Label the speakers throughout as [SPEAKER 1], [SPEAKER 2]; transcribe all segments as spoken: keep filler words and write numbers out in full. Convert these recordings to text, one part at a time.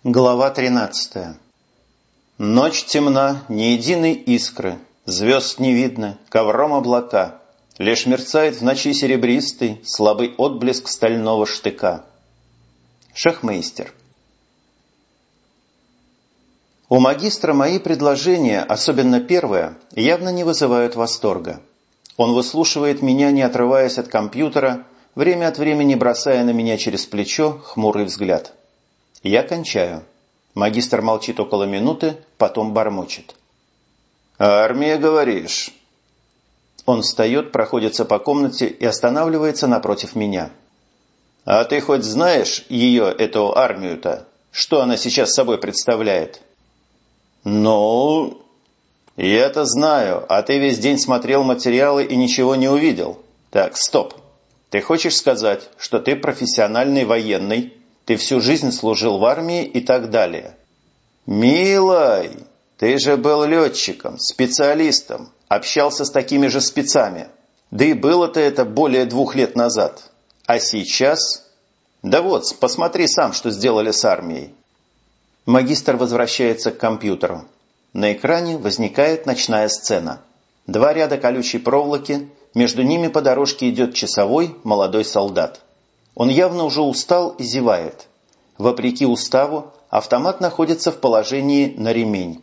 [SPEAKER 1] Глава тринадцатая. Ночь темна, ни единой искры, звезд не видно, ковром облака. Лишь мерцает в ночи серебристый слабый отблеск стального штыка. Шахмейстер. У магистра мои предложения, особенно первое, явно не вызывают восторга. Он выслушивает меня, не отрываясь от компьютера, время от времени бросая на меня через плечо хмурый взгляд. Я кончаю. Магистр молчит около минуты, потом бормочет. «Армия, говоришь?» Он встает, проходится по комнате и останавливается напротив меня. «А ты хоть знаешь ее, эту армию-то? Что она сейчас собой представляет?» «Ну...» «Я-то знаю, а ты весь день смотрел материалы и ничего не увидел. Так, стоп. Ты хочешь сказать, что ты профессиональный военный, ты всю жизнь служил в армии и так далее?» «Милый, ты же был летчиком, специалистом, общался с такими же спецами. Да и было-то это более двух лет назад. А сейчас? Да вот, посмотри сам, что сделали с армией». Магистр возвращается к компьютеру. На экране возникает ночная сцена. Два ряда колючей проволоки, между ними по дорожке идет часовой молодой солдат. Он явно уже устал и зевает. Вопреки уставу, автомат находится в положении на ремень.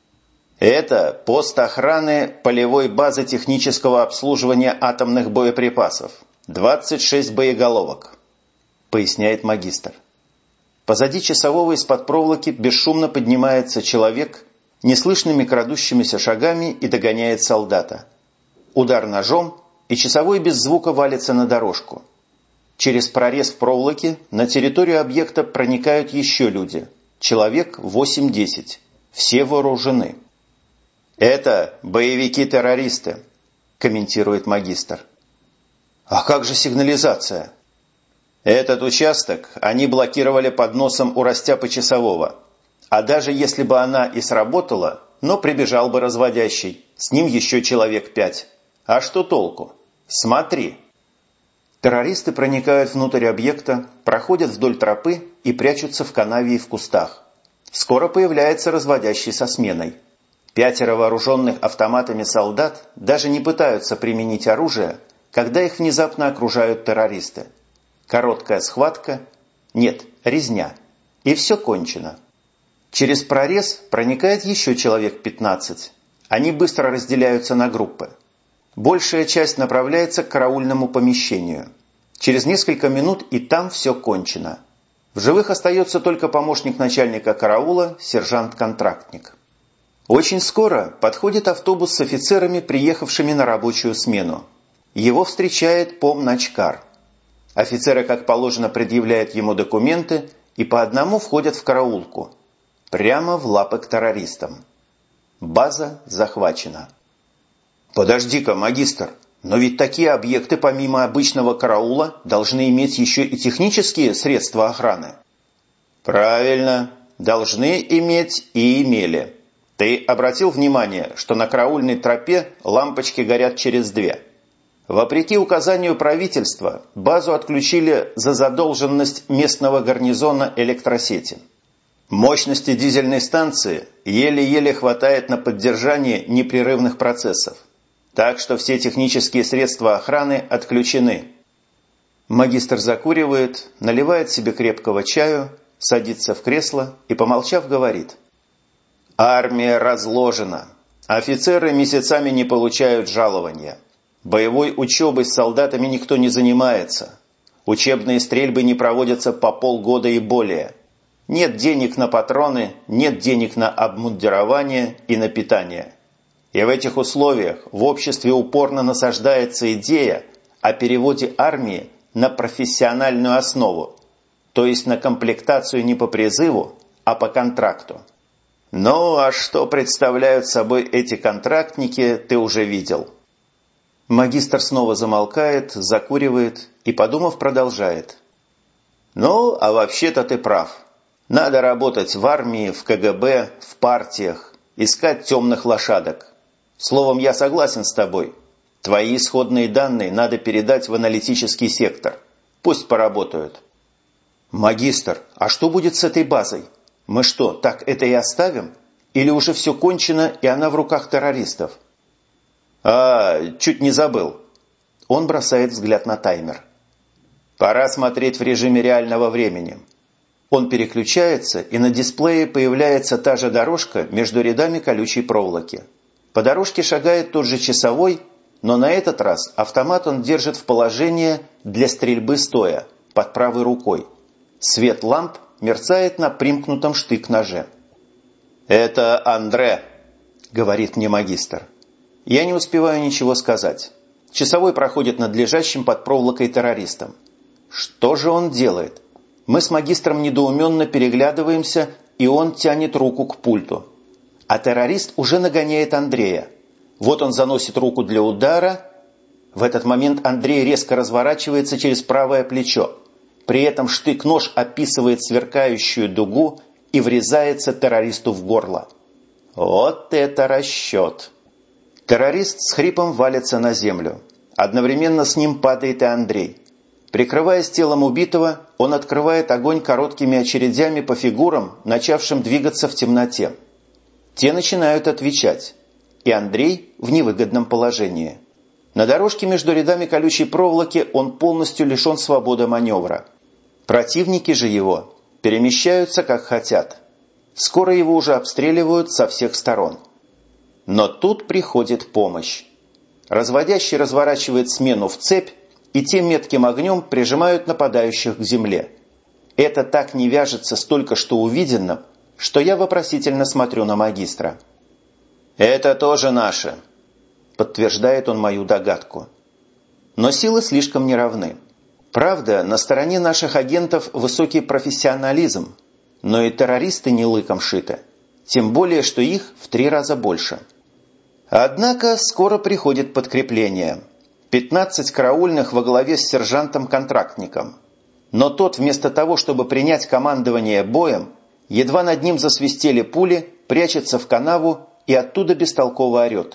[SPEAKER 1] «Это пост охраны полевой базы технического обслуживания атомных боеприпасов. двадцать шесть боеголовок», — поясняет магистр. Позади часового из-под проволоки бесшумно поднимается человек, неслышными крадущимися шагами и догоняет солдата. Удар ножом, и часовой без звука валится на дорожку. Через прорез в проволоке на территорию объекта проникают еще люди. Человек восемь-десять. Все вооружены. «Это боевики-террористы», – комментирует магистр. «А как же сигнализация?» «Этот участок они блокировали под носом у растяпы часового. А даже если бы она и сработала, но прибежал бы разводящий, с ним еще человек пять. А что толку? Смотри». Террористы проникают внутрь объекта, проходят вдоль тропы и прячутся в канаве и в кустах. Скоро появляется разводящий со сменой. Пятеро вооруженных автоматами солдат даже не пытаются применить оружие, когда их внезапно окружают террористы. Короткая схватка, нет, резня, и все кончено. Через прорез проникает еще человек пятнадцать. Они быстро разделяются на группы. Большая часть направляется к караульному помещению. Через несколько минут и там все кончено. В живых остается только помощник начальника караула, сержант-контрактник. Очень скоро подходит автобус с офицерами, приехавшими на рабочую смену. Его встречает помначкар. Офицеры, как положено, предъявляют ему документы и по одному входят в караулку. Прямо в лапы к террористам. База захвачена. «Подожди-ка, магистр, но ведь такие объекты помимо обычного караула должны иметь еще и технические средства охраны». «Правильно, должны иметь и имели. Ты обратил внимание, что на караульной тропе лампочки горят через две? Вопреки указанию правительства, базу отключили за задолженность местного гарнизона электросети. Мощности дизельной станции еле-еле хватает на поддержание непрерывных процессов. Так что все технические средства охраны отключены». Магистр закуривает, наливает себе крепкого чаю, садится в кресло и, помолчав, говорит. «Армия разложена. Офицеры месяцами не получают жалования. Боевой учебой с солдатами никто не занимается. Учебные стрельбы не проводятся по полгода и более. Нет денег на патроны, нет денег на обмундирование и на питание. И в этих условиях в обществе упорно насаждается идея о переводе армии на профессиональную основу, то есть на комплектацию не по призыву, а по контракту. Ну, а что представляют собой эти контрактники, ты уже видел». Магистр снова замолкает, закуривает и, подумав, продолжает. «Ну, а вообще-то ты прав. Надо работать в армии, в ка гэ бэ, в партиях, искать темных лошадок. Словом, я согласен с тобой. Твои исходные данные надо передать в аналитический сектор. Пусть поработают». «Магистр, а что будет с этой базой? Мы что, так это и оставим? Или уже все кончено, и она в руках террористов? А, чуть не забыл. Он бросает взгляд на таймер. Пора смотреть в режиме реального времени. Он переключается, и на дисплее появляется та же дорожка между рядами колючей проволоки. По дорожке шагает тот же часовой, но на этот раз автомат он держит в положении для стрельбы стоя, под правой рукой. Свет ламп мерцает на примкнутом штык-ноже. «Это Андре», — говорит мне магистр. Я не успеваю ничего сказать. Часовой проходит над лежащим под проволокой террористом. Что же он делает? Мы с магистром недоуменно переглядываемся, и он тянет руку к пульту. А террорист уже нагоняет Андрея. Вот он заносит руку для удара. В этот момент Андрей резко разворачивается через правое плечо. При этом штык-нож описывает сверкающую дугу и врезается террористу в горло. Вот это расчет! Террорист с хрипом валится на землю. Одновременно с ним падает и Андрей. Прикрываясь телом убитого, он открывает огонь короткими очередями по фигурам, начавшим двигаться в темноте. Те начинают отвечать, и Андрей в невыгодном положении. На дорожке между рядами колючей проволоки он полностью лишен свободы маневра. Противники же его перемещаются как хотят. Скоро его уже обстреливают со всех сторон. Но тут приходит помощь. Разводящий разворачивает смену в цепь, и те метким огнем прижимают нападающих к земле. Это так не вяжется с только что увиденным, что я вопросительно смотрю на магистра. «Это тоже наше», — подтверждает он мою догадку. Но силы слишком неравны. Правда, на стороне наших агентов высокий профессионализм, но и террористы не лыком шиты, тем более, что их в три раза больше. Однако скоро приходит подкрепление. пятнадцать караульных во главе с сержантом-контрактником. Но тот, вместо того, чтобы принять командование боем, едва над ним засвистели пули, прячется в канаву и оттуда бестолково орет.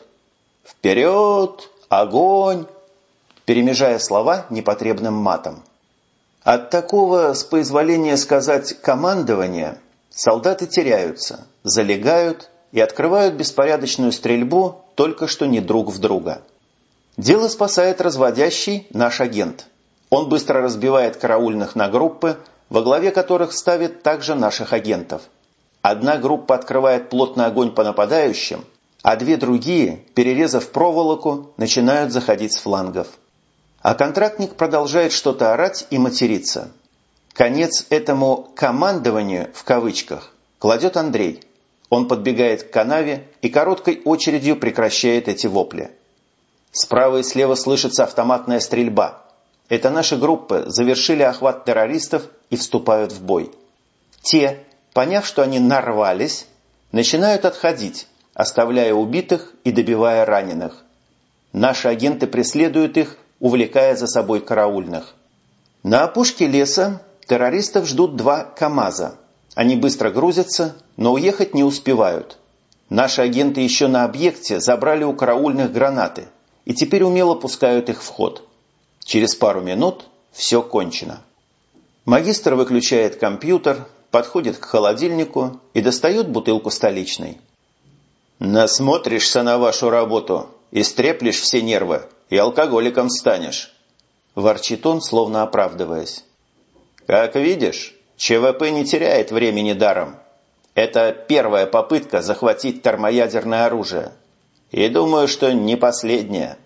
[SPEAKER 1] «Вперед! Огонь!» перемежая слова непотребным матом. От такого, с позволения сказать, командования солдаты теряются, залегают и открывают беспорядочную стрельбу только что не друг в друга. Дело спасает разводящий наш агент. Он быстро разбивает караульных на группы, во главе которых ставит также наших агентов. Одна группа открывает плотный огонь по нападающим, а две другие, перерезав проволоку, начинают заходить с флангов. А контрактник продолжает что-то орать и материться. Конец этому «командованию» в кавычках кладет Андрей. Он подбегает к канаве и короткой очередью прекращает эти вопли. Справа и слева слышится автоматная стрельба. Это наши группы завершили охват террористов и вступают в бой. Те, поняв, что они нарвались, начинают отходить, оставляя убитых и добивая раненых. Наши агенты преследуют их, увлекая за собой караульных. На опушке леса террористов ждут два КАМАЗа. Они быстро грузятся, но уехать не успевают. Наши агенты еще на объекте забрали у караульных гранаты и теперь умело пускают их в ход. Через пару минут все кончено. Магистр выключает компьютер, подходит к холодильнику и достает бутылку столичной. «Насмотришься на вашу работу, истреплешь все нервы и алкоголиком станешь», – ворчит он, словно оправдываясь. «Как видишь, ЧВП не теряет времени даром. Это первая попытка захватить термоядерное оружие. И думаю, что не последняя».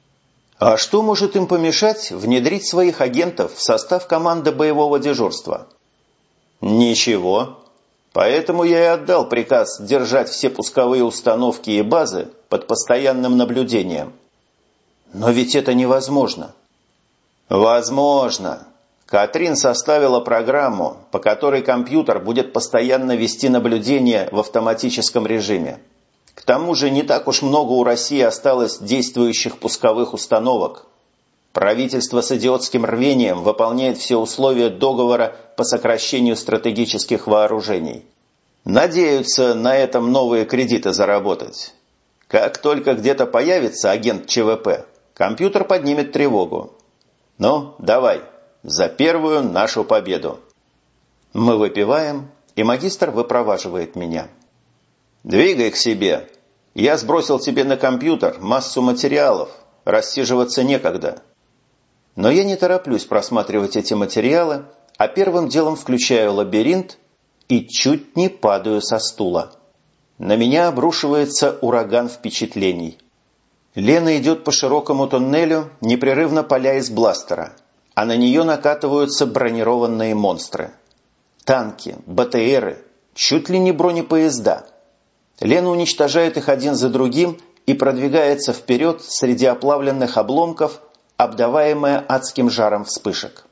[SPEAKER 1] А что может им помешать внедрить своих агентов в состав команды боевого дежурства? Ничего. Поэтому я и отдал приказ держать все пусковые установки и базы под постоянным наблюдением. Но ведь это невозможно. Возможно. Катрин составила программу, по которой компьютер будет постоянно вести наблюдение в автоматическом режиме. К тому же не так уж много у России осталось действующих пусковых установок. Правительство с идиотским рвением выполняет все условия договора по сокращению стратегических вооружений. Надеются на этом новые кредиты заработать. Как только где-то появится агент ЧВП, компьютер поднимет тревогу. Ну, давай, за первую нашу победу. Мы выпиваем, и магистр выпроваживает меня. «Двигай к себе. Я сбросил тебе на компьютер массу материалов. Рассиживаться некогда». Но я не тороплюсь просматривать эти материалы, а первым делом включаю лабиринт и чуть не падаю со стула. На меня обрушивается ураган впечатлений. Лена идет по широкому тоннелю, непрерывно паля из бластера, а на нее накатываются бронированные монстры. Танки, БТРы, чуть ли не бронепоезда. Лена уничтожает их один за другим и продвигается вперед среди оплавленных обломков, обдаваемая адским жаром вспышек.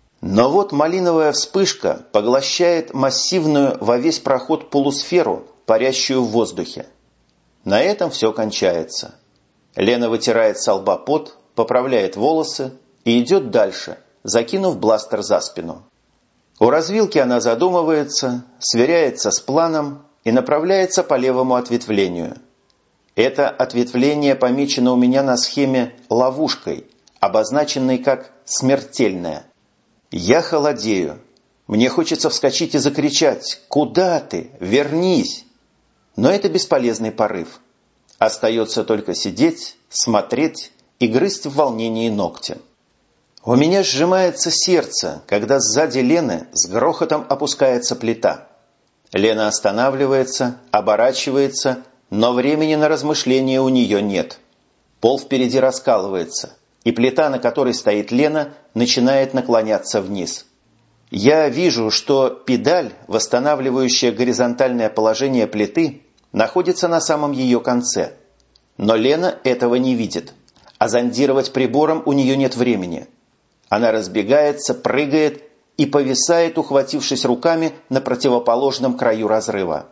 [SPEAKER 1] Но вот малиновая вспышка поглощает массивную во весь проход полусферу, парящую в воздухе. На этом все кончается. Лена вытирает со лба пот, поправляет волосы и идет дальше, закинув бластер за спину. У развилки она задумывается, сверяется с планом и направляется по левому ответвлению. Это ответвление помечено у меня на схеме ловушкой, обозначенной как «смертельная». Я холодею. Мне хочется вскочить и закричать: «Куда ты? Вернись!» Но это бесполезный порыв. Остается только сидеть, смотреть и грызть в волнении ногти. У меня сжимается сердце, когда сзади Лены с грохотом опускается плита. Лена останавливается, оборачивается, но времени на размышления у нее нет. Пол впереди раскалывается, и плита, на которой стоит Лена, начинает наклоняться вниз. Я вижу, что педаль, восстанавливающая горизонтальное положение плиты, находится на самом ее конце. Но Лена этого не видит, а зондировать прибором у нее нет времени. Она разбегается, прыгает и повисает, ухватившись руками на противоположном краю разрыва.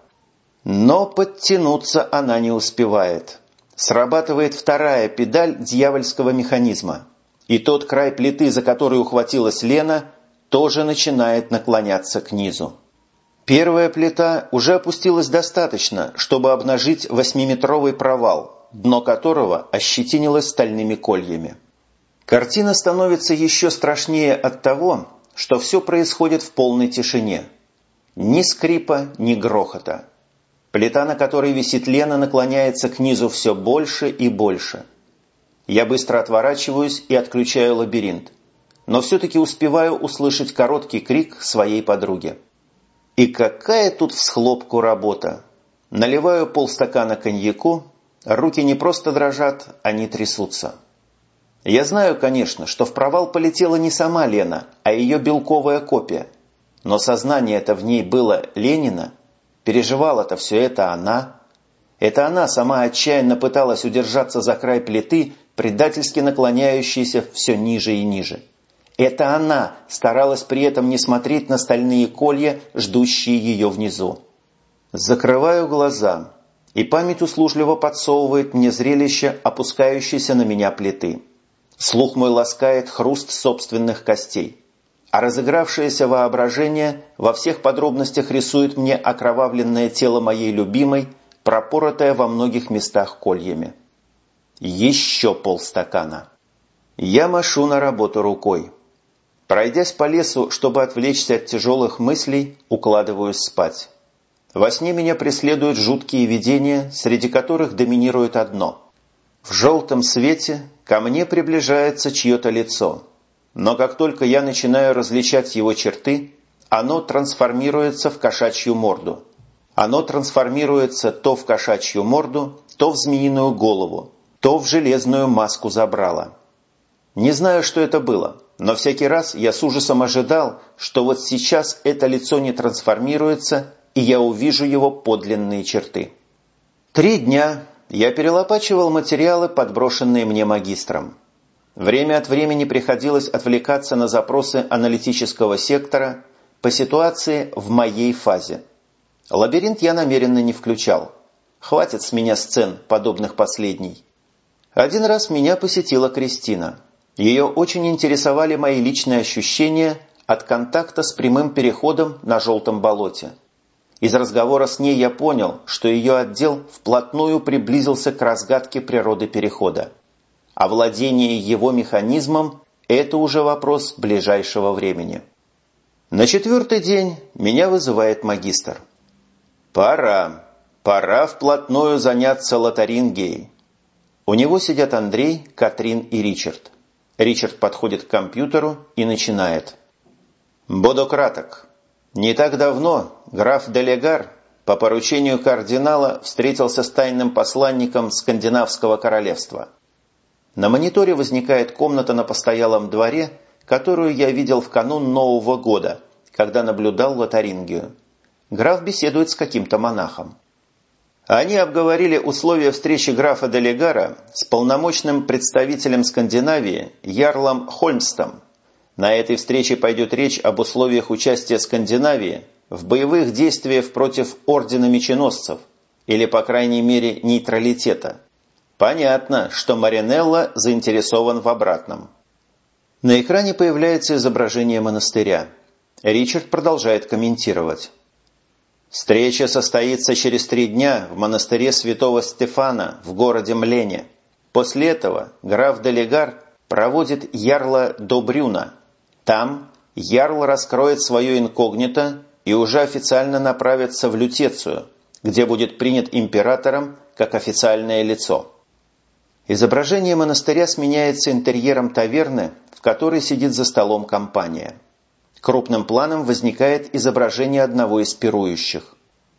[SPEAKER 1] Но подтянуться она не успевает. Срабатывает вторая педаль дьявольского механизма, и тот край плиты, за который ухватилась Лена, тоже начинает наклоняться к низу. Первая плита уже опустилась достаточно, чтобы обнажить восьмиметровый провал, дно которого ощетинилось стальными кольями. Картина становится еще страшнее от того, что все происходит в полной тишине. Ни скрипа, ни грохота. Плита, на которой висит Лена, наклоняется к низу все больше и больше. Я быстро отворачиваюсь и отключаю лабиринт, но все-таки успеваю услышать короткий крик своей подруги. И какая тут всхлопку работа! Наливаю полстакана коньяку, руки не просто дрожат, они трясутся. Я знаю, конечно, что в провал полетела не сама Лена, а ее белковая копия. Но сознание-то в ней было Ленина. Переживала-то все это она. Это она сама отчаянно пыталась удержаться за край плиты, предательски наклоняющейся все ниже и ниже. Это она старалась при этом не смотреть на стальные колья, ждущие ее внизу. Закрываю глаза, и память услужливо подсовывает мне зрелище опускающейся на меня плиты. Слух мой ласкает хруст собственных костей, а разыгравшееся воображение во всех подробностях рисует мне окровавленное тело моей любимой, пропоротое во многих местах кольями. Еще полстакана. Я машу на работу рукой. Пройдясь по лесу, чтобы отвлечься от тяжелых мыслей, укладываюсь спать. Во сне меня преследуют жуткие видения, среди которых доминирует одно. В желтом свете ко мне приближается чье-то лицо, но как только я начинаю различать его черты, оно трансформируется в кошачью морду. Оно трансформируется то в кошачью морду, то в змеиную голову, то в железную маску забрала. Не знаю, что это было, но всякий раз я с ужасом ожидал, что вот сейчас это лицо не трансформируется, и я увижу его подлинные черты. Три дня я перелопачивал материалы, подброшенные мне магистром. Время от времени приходилось отвлекаться на запросы аналитического сектора по ситуации в моей фазе. Лабиринт я намеренно не включал. Хватит с меня сцен, подобных последней. Один раз меня посетила Кристина. Ее очень интересовали мои личные ощущения от контакта с прямым переходом на желтом болоте. Из разговора с ней я понял, что ее отдел вплотную приблизился к разгадке природы перехода. А владение его механизмом – это уже вопрос ближайшего времени. На четвертый день меня вызывает магистр. Пора, пора вплотную заняться лотарингией. У него сидят Андрей, Катрин и Ричард. Ричард подходит к компьютеру и начинает. Буду краток. Не так давно граф Делегар по поручению кардинала встретился с тайным посланником Скандинавского королевства. На мониторе возникает комната на постоялом дворе, которую я видел в канун Нового года, когда наблюдал лотарингию. Граф беседует с каким-то монахом. Они обговорили условия встречи графа Делегара с полномочным представителем Скандинавии Ярлом Хольмстом. На этой встрече пойдет речь об условиях участия Скандинавии в боевых действиях против Ордена Меченосцев, или, по крайней мере, нейтралитета. Понятно, что Маринелло заинтересован в обратном. На экране появляется изображение монастыря. Ричард продолжает комментировать. Встреча состоится через три дня в монастыре святого Стефана в городе Млене. После этого граф Делегар проводит ярла до Брюна. Там ярл раскроет свое инкогнито и уже официально направится в Лютецию, где будет принят императором как официальное лицо. Изображение монастыря сменяется интерьером таверны, в которой сидит за столом компания. Крупным планом возникает изображение одного из пирующих.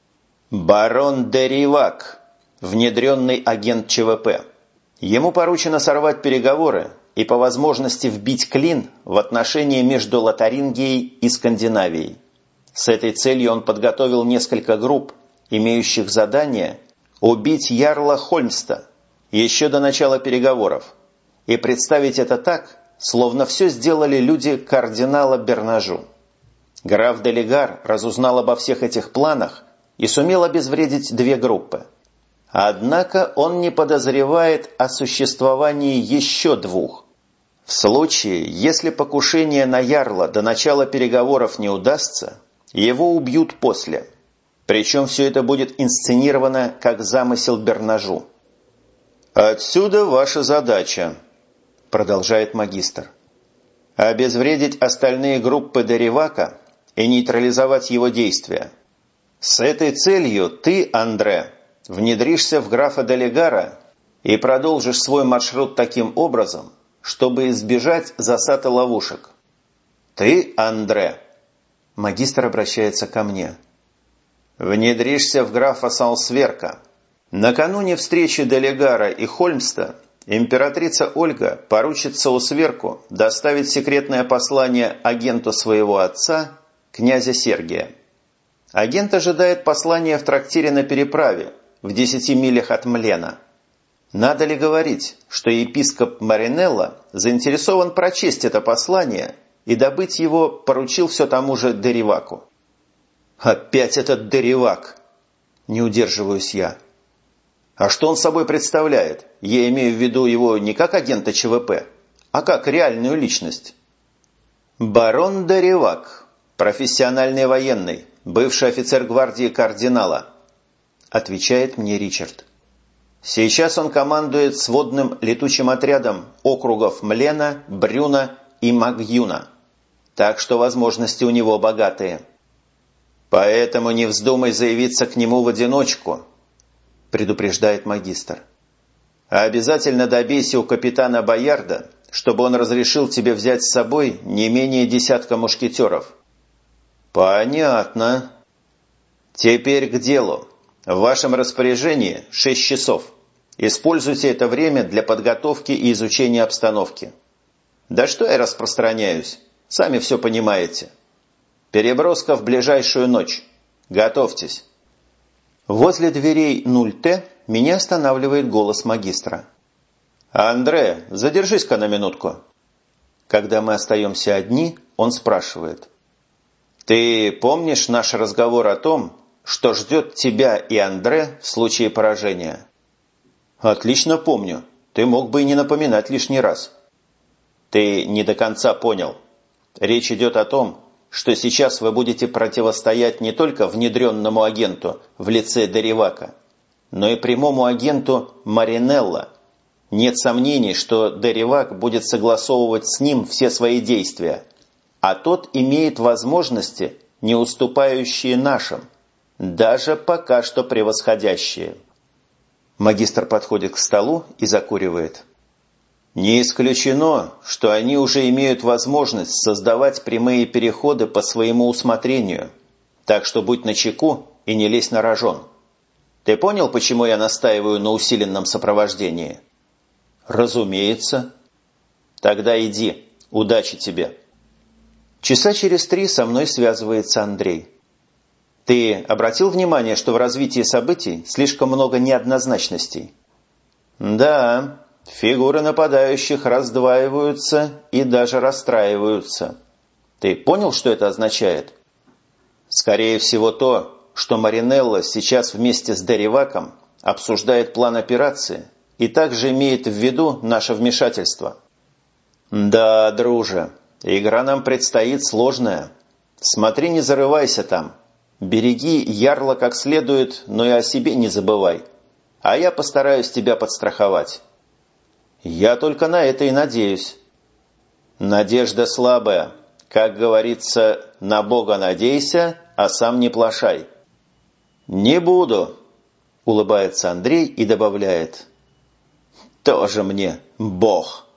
[SPEAKER 1] Барон де Ривак, внедренный агент ЧВП. Ему поручено сорвать переговоры и по возможности вбить клин в отношения между Лотарингией и Скандинавией. С этой целью он подготовил несколько групп, имеющих задание убить ярла Хольмста еще до начала переговоров и представить это так, словно все сделали люди кардинала Бернажу. Граф Делегар разузнал обо всех этих планах и сумел обезвредить две группы. Однако он не подозревает о существовании еще двух. В случае, если покушение на ярла до начала переговоров не удастся, его убьют после. Причем все это будет инсценировано как замысел Бернажу. «Отсюда ваша задача», – продолжает магистр. «Обезвредить остальные группы де Ривака и нейтрализовать его действия. С этой целью ты, Андре, внедришься в графа Делегара и продолжишь свой маршрут таким образом, чтобы избежать засад и ловушек. Ты, Андре, магистр обращается ко мне, внедришься в графа Салсверка. Накануне встречи Делегара и Хольмста императрица Ольга поручит Саусверку доставить секретное послание агенту своего отца, князя Сергия. Агент ожидает послания в трактире на переправе, в десяти милях от Млена. Надо ли говорить, что епископ Маринелло заинтересован прочесть это послание и добыть его поручил все тому же де Риваку? Опять этот де Ривак! Не удерживаюсь я. А что он собой представляет? Я имею в виду его не как агента ЧВП, а как реальную личность. Барон де Ривак, профессиональный военный, бывший офицер гвардии кардинала, отвечает мне Ричард. Сейчас он командует сводным летучим отрядом округов Млена, Брюна и Магюна. Так что возможности у него богатые. Поэтому не вздумай заявиться к нему в одиночку, предупреждает магистр. А обязательно добейся у капитана Боярда, чтобы он разрешил тебе взять с собой не менее десятка мушкетеров. Понятно. Теперь к делу. В вашем распоряжении шесть часов. Используйте это время для подготовки и изучения обстановки. Да что я распространяюсь? Сами все понимаете. Переброска в ближайшую ночь. Готовьтесь. Возле дверей нуль Т меня останавливает голос магистра. «Андре, задержись-ка на минутку». Когда мы остаемся одни, он спрашивает. «Ты помнишь наш разговор о том, что ждет тебя и Андре в случае поражения?» «Отлично помню. Ты мог бы и не напоминать лишний раз». «Ты не до конца понял. Речь идет о том, что сейчас вы будете противостоять не только внедренному агенту в лице де Ривака, но и прямому агенту Маринелло. Нет сомнений, что де Ривак будет согласовывать с ним все свои действия. а тот имеет возможности, не уступающие нашим, даже пока что превосходящие. Магистр подходит к столу и закуривает. Не исключено, что они уже имеют возможность создавать прямые переходы по своему усмотрению, так что будь начеку и не лезь на рожон. Ты понял, почему я настаиваю на усиленном сопровождении? Разумеется. Тогда иди. Удачи тебе. Часа через три со мной связывается Андрей. Ты обратил внимание, что в развитии событий слишком много неоднозначностей? Да, фигуры нападающих раздваиваются и даже расстраиваются. Ты понял, что это означает? Скорее всего то, что Маринелло сейчас вместе с Дериваком обсуждает план операции и также имеет в виду наше вмешательство. Да, друже, игра нам предстоит сложная. Смотри, не зарывайся там. Береги ярла как следует, но и о себе не забывай. А я постараюсь тебя подстраховать. Я только на это и надеюсь. Надежда слабая. Как говорится, на Бога надейся, а сам не плашай. Не буду, улыбается Андрей и добавляет. Тоже мне Бог.